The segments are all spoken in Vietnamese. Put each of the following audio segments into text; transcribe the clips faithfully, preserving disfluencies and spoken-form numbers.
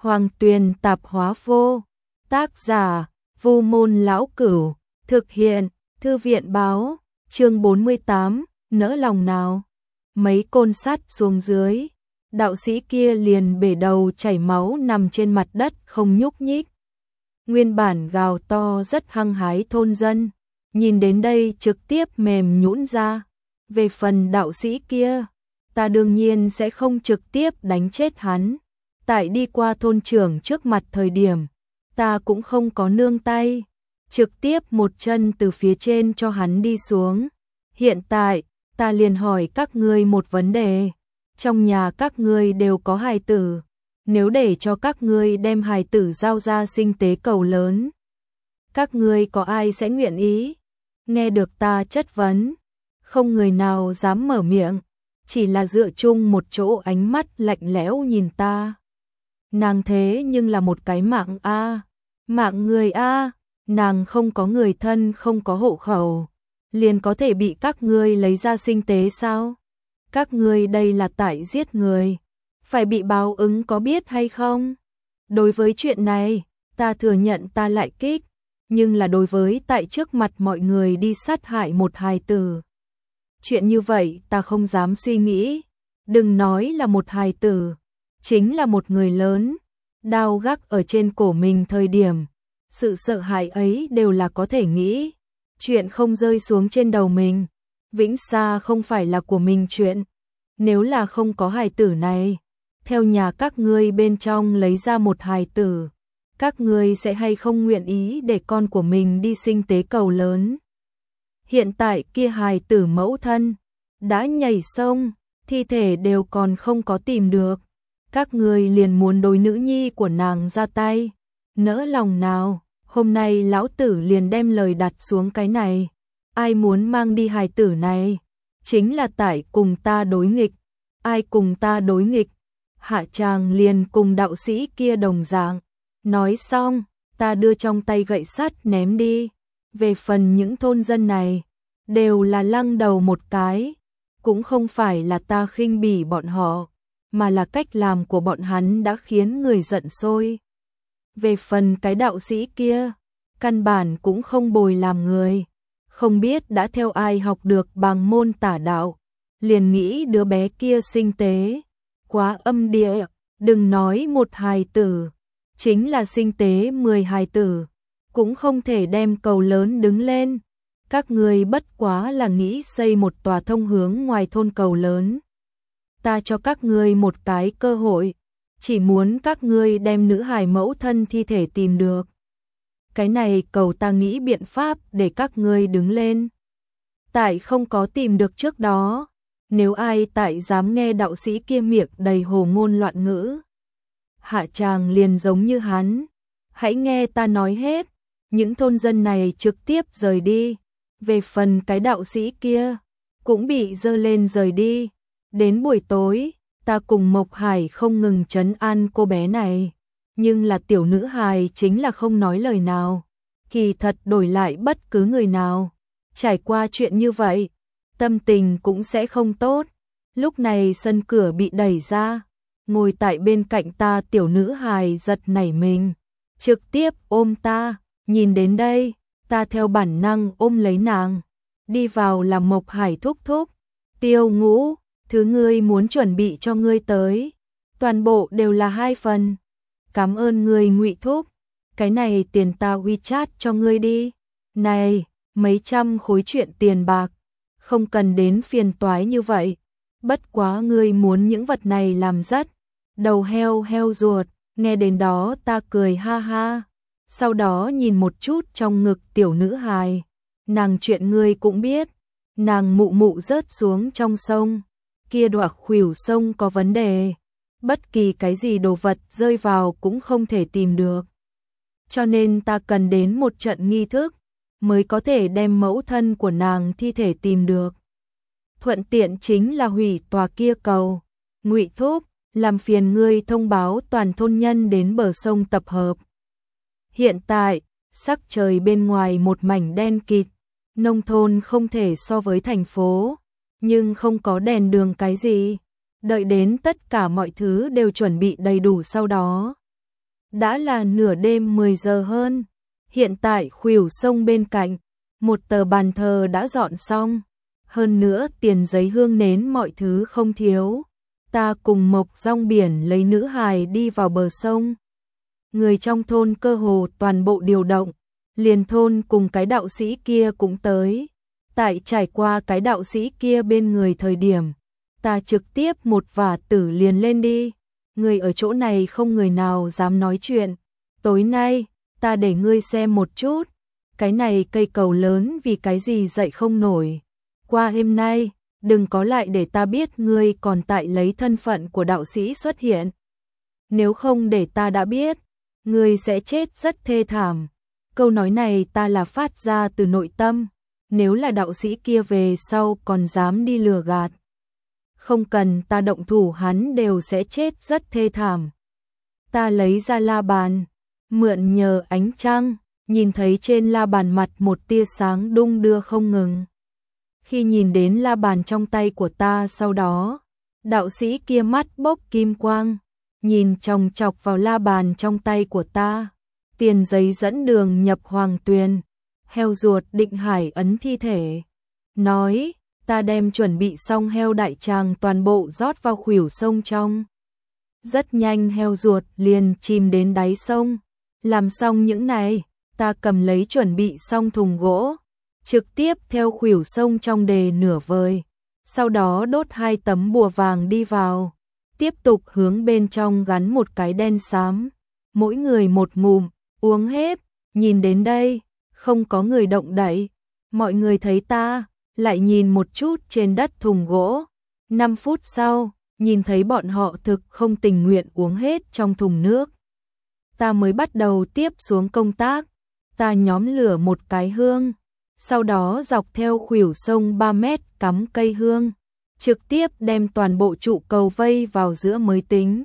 Hoàng Tuyền Tạp Hóa Vô. Tác giả: Vu Môn Lão Cửu. Thực hiện: Thư viện Báo. Chương bốn mươi tám, nỡ lòng nào. Mấy côn sắt xuống dưới, đạo sĩ kia liền bể đầu chảy máu nằm trên mặt đất không nhúc nhích. Nguyên bản gào to rất hăng hái thôn dân, nhìn đến đây trực tiếp mềm nhũn ra. Về phần đạo sĩ kia, ta đương nhiên sẽ không trực tiếp đánh chết hắn. Tại đi qua thôn trưởng trước mặt thời điểm, ta cũng không có nương tay, trực tiếp một chân từ phía trên cho hắn đi xuống. Hiện tại, ta liền hỏi các ngươi một vấn đề. Trong nhà các ngươi đều có hài tử, nếu để cho các ngươi đem hài tử giao ra sinh tế cầu lớn, các ngươi có ai sẽ nguyện ý? Nghe được ta chất vấn, không người nào dám mở miệng, chỉ là dựa chung một chỗ ánh mắt lạnh lẽo nhìn ta. Nàng thế nhưng là một cái mạng a, mạng người a, nàng không có người thân, không có hộ khẩu, liền có thể bị các ngươi lấy ra sinh tế sao? Các ngươi đây là tại giết người, phải bị báo ứng có biết hay không? Đối với chuyện này, ta thừa nhận ta lại kích, nhưng là đối với tại trước mặt mọi người đi sát hại một hài tử, chuyện như vậy ta không dám suy nghĩ. Đừng nói là một hài tử, chính là một người lớn, đao gác ở trên cổ mình thời điểm, sự sợ hãi ấy đều là có thể nghĩ. Chuyện không rơi xuống trên đầu mình, vĩnh xa không phải là của mình chuyện. Nếu là không có hài tử này, theo nhà các ngươi bên trong lấy ra một hài tử, các ngươi sẽ hay không nguyện ý để con của mình đi sinh tế cầu lớn? Hiện tại kia hài tử mẫu thân đã nhảy sông, thi thể đều còn không có tìm được, các ngươi liền muốn đối nữ nhi của nàng ra tay, nỡ lòng nào? Hôm nay lão tử liền đem lời đặt xuống cái này, ai muốn mang đi hài tử này, chính là tại cùng ta đối nghịch. Ai cùng ta đối nghịch? Hạ Tràng liền cùng đạo sĩ kia đồng dạng. Nói xong, ta đưa trong tay gậy sắt ném đi. Về phần những thôn dân này, đều là lăng đầu một cái. Cũng không phải là ta khinh bỉ bọn họ, mà là cách làm của bọn hắn đã khiến người giận sôi. Về phần cái đạo sĩ kia, căn bản cũng không bồi làm người, không biết đã theo ai học được bàng môn tả đạo, liền nghĩ đứa bé kia sinh tế, quá âm địa, đừng nói một hài tử, chính là sinh tế mười hài tử, cũng không thể đem cầu lớn đứng lên. Các ngươi bất quá là nghĩ xây một tòa thông hướng ngoài thôn cầu lớn. Ta cho các ngươi một cái cơ hội, chỉ muốn các ngươi đem nữ hài mẫu thân thi thể tìm được. Cái này cầu ta nghĩ biện pháp để các ngươi đứng lên. Tại không có tìm được trước đó, nếu ai tại dám nghe đạo sĩ kia miệng đầy hồ ngôn loạn ngữ, Hạ Tràng liền giống như hắn. Hãy nghe ta nói hết. Những thôn dân này trực tiếp rời đi. Về phần cái đạo sĩ kia, cũng bị dơ lên rời đi. Đến buổi tối, ta cùng Mộc Hải không ngừng trấn an cô bé này, nhưng là tiểu nữ hài chính là không nói lời nào. Kỳ thật đổi lại bất cứ người nào trải qua chuyện như vậy, tâm tình cũng sẽ không tốt. Lúc này sân cửa bị đẩy ra, ngồi tại bên cạnh ta tiểu nữ hài giật nảy mình, trực tiếp ôm ta. Nhìn đến đây, ta theo bản năng ôm lấy nàng. Đi vào là Mộc Hải thúc thúc. Tiêu Ngũ, thứ ngươi muốn chuẩn bị cho ngươi tới, toàn bộ đều là hai phần. Cảm ơn ngươi Ngụy thúc, cái này tiền ta WeChat cho ngươi đi. Này, mấy trăm khối chuyện tiền bạc, không cần đến phiền toái như vậy. Bất quá ngươi muốn những vật này làm rất đầu heo heo ruột. Nghe đến đó ta cười ha ha. Sau đó nhìn một chút trong ngực tiểu nữ hài. Nàng chuyện ngươi cũng biết, nàng mụ mụ rớt xuống trong sông, kia đọa khuỷu sông có vấn đề, bất kỳ cái gì đồ vật rơi vào cũng không thể tìm được. Cho nên ta cần đến một trận nghi thức mới có thể đem mẫu thân của nàng thi thể tìm được. Thuận tiện chính là hủy tòa kia cầu. Ngụy thúc, làm phiền ngươi thông báo toàn thôn nhân đến bờ sông tập hợp. Hiện tại, sắc trời bên ngoài một mảnh đen kịt, nông thôn không thể so với thành phố, nhưng không có đèn đường cái gì. Đợi đến tất cả mọi thứ đều chuẩn bị đầy đủ sau đó, Đã là nửa đêm mười giờ hơn. Hiện tại khuỷu sông bên cạnh, một tờ bàn thờ đã dọn xong. Hơn nữa tiền giấy hương nến mọi thứ không thiếu. Ta cùng Mộc rong biển lấy nữ hài đi vào bờ sông. Người trong thôn cơ hồ toàn bộ điều động. Liền thôn cùng cái đạo sĩ kia cũng tới. Tại trải qua cái đạo sĩ kia bên người thời điểm, ta trực tiếp một vả tử liền lên đi. Người ở chỗ này không người nào dám nói chuyện. Tối nay, ta để ngươi xem một chút. Cái này cây cầu lớn vì cái gì dậy không nổi. Qua đêm nay, đừng có lại để ta biết ngươi còn tại lấy thân phận của đạo sĩ xuất hiện. Nếu không để ta đã biết, ngươi sẽ chết rất thê thảm. Câu nói này ta là phát ra từ nội tâm. Nếu là đạo sĩ kia về sau còn dám đi lừa gạt, không cần ta động thủ hắn đều sẽ chết rất thê thảm. Ta lấy ra la bàn, mượn nhờ ánh trăng, nhìn thấy trên la bàn mặt một tia sáng đung đưa không ngừng. Khi nhìn đến la bàn trong tay của ta sau đó, đạo sĩ kia mắt bốc kim quang, nhìn chòng chọc vào la bàn trong tay của ta. Tiền giấy dẫn đường nhập hoàng tuyền, heo ruột định hải ấn thi thể. Nói, ta đem chuẩn bị xong heo đại tràng toàn bộ rót vào khuỷu sông trong. Rất nhanh heo ruột liền chìm đến đáy sông. Làm xong những này, ta cầm lấy chuẩn bị xong thùng gỗ, trực tiếp theo khuỷu sông trong đề nửa vời. Sau đó đốt hai tấm bùa vàng đi vào, tiếp tục hướng bên trong gắn một cái đen xám. Mỗi người một ngụm, uống hết. Nhìn đến đây, không có người động đậy. Mọi người thấy ta, lại nhìn một chút trên đất thùng gỗ. Năm phút sau, nhìn thấy bọn họ thực không tình nguyện uống hết trong thùng nước. Ta mới bắt đầu tiếp xuống công tác. Ta nhóm lửa một cái hương, sau đó dọc theo khuỷu sông ba mét cắm cây hương, trực tiếp đem toàn bộ trụ cầu vây vào giữa mới tính.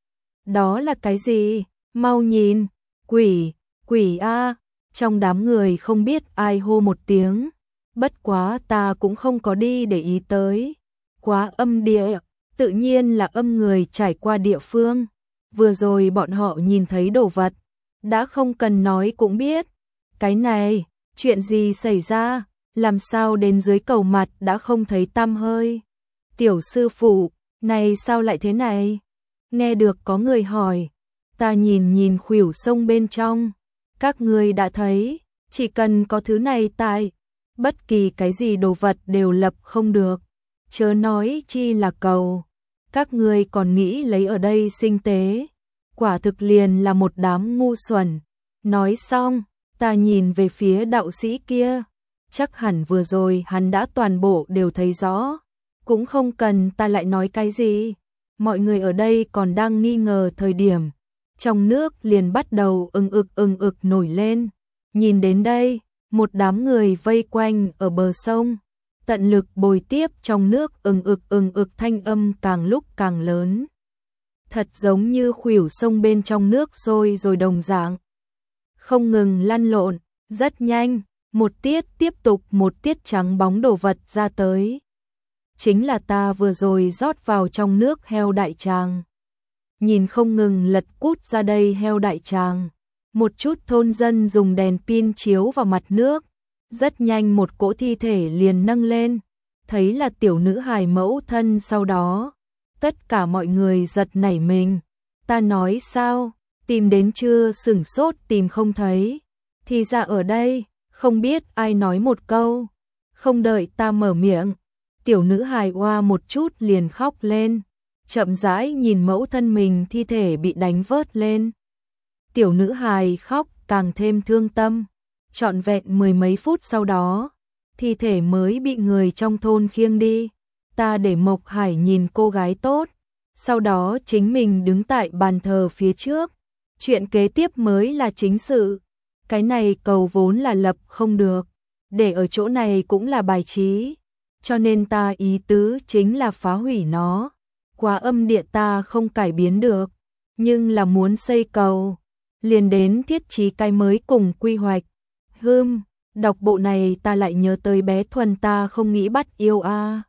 Đó là cái gì? Mau nhìn, quỷ, quỷ a! Trong đám người không biết ai hô một tiếng, bất quá ta cũng không có đi để ý tới. Quá âm địa, tự nhiên là âm người trải qua địa phương. Vừa rồi bọn họ nhìn thấy đồ vật, đã không cần nói cũng biết. Cái này, chuyện gì xảy ra, làm sao đến dưới cầu mặt đã không thấy tăm hơi. Tiểu sư phụ, này sao lại thế này? Nghe được có người hỏi, ta nhìn nhìn khuỷu sông bên trong. Các ngươi đã thấy, chỉ cần có thứ này tại, bất kỳ cái gì đồ vật đều lập không được. Chớ nói chi là cầu. Các ngươi còn nghĩ lấy ở đây sinh tế. Quả thực liền là một đám ngu xuẩn. Nói xong, ta nhìn về phía đạo sĩ kia. Chắc hẳn vừa rồi hắn đã toàn bộ đều thấy rõ. Cũng không cần ta lại nói cái gì. Mọi người ở đây còn đang nghi ngờ thời điểm. Trong nước liền bắt đầu ưng ực ưng ực nổi lên. Nhìn đến đây, một đám người vây quanh ở bờ sông. Tận lực bồi tiếp trong nước ưng ực ưng ực thanh âm càng lúc càng lớn. Thật giống như khuỷu sông bên trong nước sôi rồi đồng dạng. Không ngừng lăn lộn, rất nhanh, một tiết tiếp tục một tiết trắng bóng đổ vật ra tới. Chính là ta vừa rồi rót vào trong nước heo đại tràng. Nhìn không ngừng lật cút ra đây heo đại tràng. Một chút thôn dân dùng đèn pin chiếu vào mặt nước. Rất nhanh một cỗ thi thể liền nâng lên. Thấy là tiểu nữ hài mẫu thân sau đó. Tất cả mọi người giật nảy mình. Ta nói sao, tìm đến chưa sửng sốt tìm không thấy. Thì ra ở đây, không biết ai nói một câu. Không đợi ta mở miệng. Tiểu nữ hài oa một chút liền khóc lên. Chậm rãi nhìn mẫu thân mình thi thể bị đánh vớt lên. Tiểu nữ hài khóc càng thêm thương tâm. Trọn vẹn mười mấy phút sau đó, thi thể mới bị người trong thôn khiêng đi. Ta để Mộc Hải nhìn cô gái tốt, sau đó chính mình đứng tại bàn thờ phía trước. Chuyện kế tiếp mới là chính sự. Cái này cầu vốn là lập không được, để ở chỗ này cũng là bài trí. Cho nên ta ý tứ chính là phá hủy nó. Quá âm địa ta không cải biến được, nhưng là muốn xây cầu, liền đến thiết trí cái mới cùng quy hoạch. Hừm, đọc bộ này ta lại nhớ tới bé Thuần ta không nghĩ bắt yêu a.